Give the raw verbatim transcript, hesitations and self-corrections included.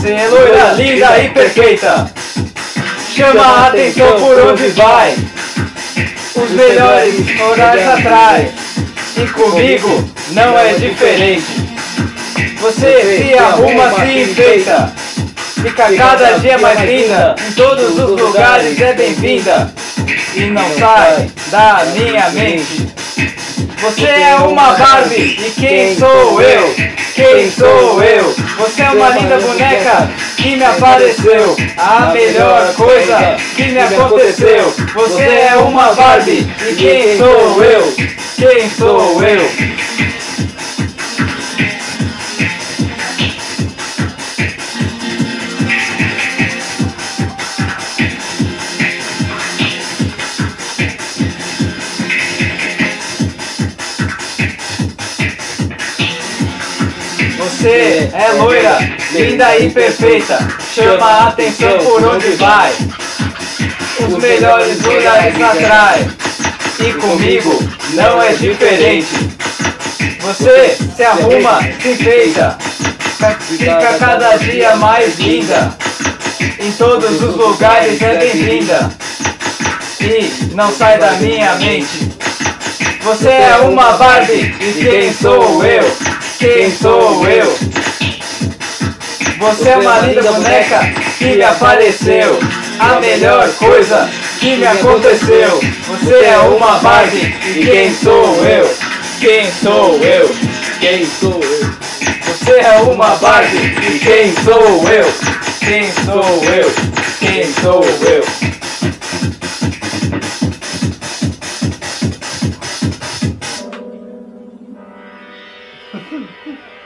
Você é loira, linda e perfeita. Chama a atenção por onde vai. Os melhores horários atrai. E comigo não é diferente. Você se arruma, se enfeita. Fica cada dia mais linda. Em todos os lugares é bem-vinda. E não sai da minha mente. Você é uma Barbie, e quem sou eu? Quem sou eu? Você é uma linda boneca que me apareceu. A melhor coisa que me aconteceu. Você é uma Barbie, e quem sou eu? Quem sou eu? Você é loira, linda e perfeita. Chama a atenção por onde vai. Os melhores lugares atrai. E comigo não é diferente. Você se arruma, se enfeita. Fica cada dia mais linda. Em todos os lugares é bem-vinda. E não sai da minha mente. Você é uma Barbie, e quem sou eu? Quem sou eu? Você é uma linda boneca que me apareceu. A melhor coisa que me aconteceu. Você é uma Barbie, e quem sou eu? Quem sou eu? Quem sou eu? Você é uma Barbie, e quem sou eu? Quem sou eu? Quem sou eu? Ha ha ha.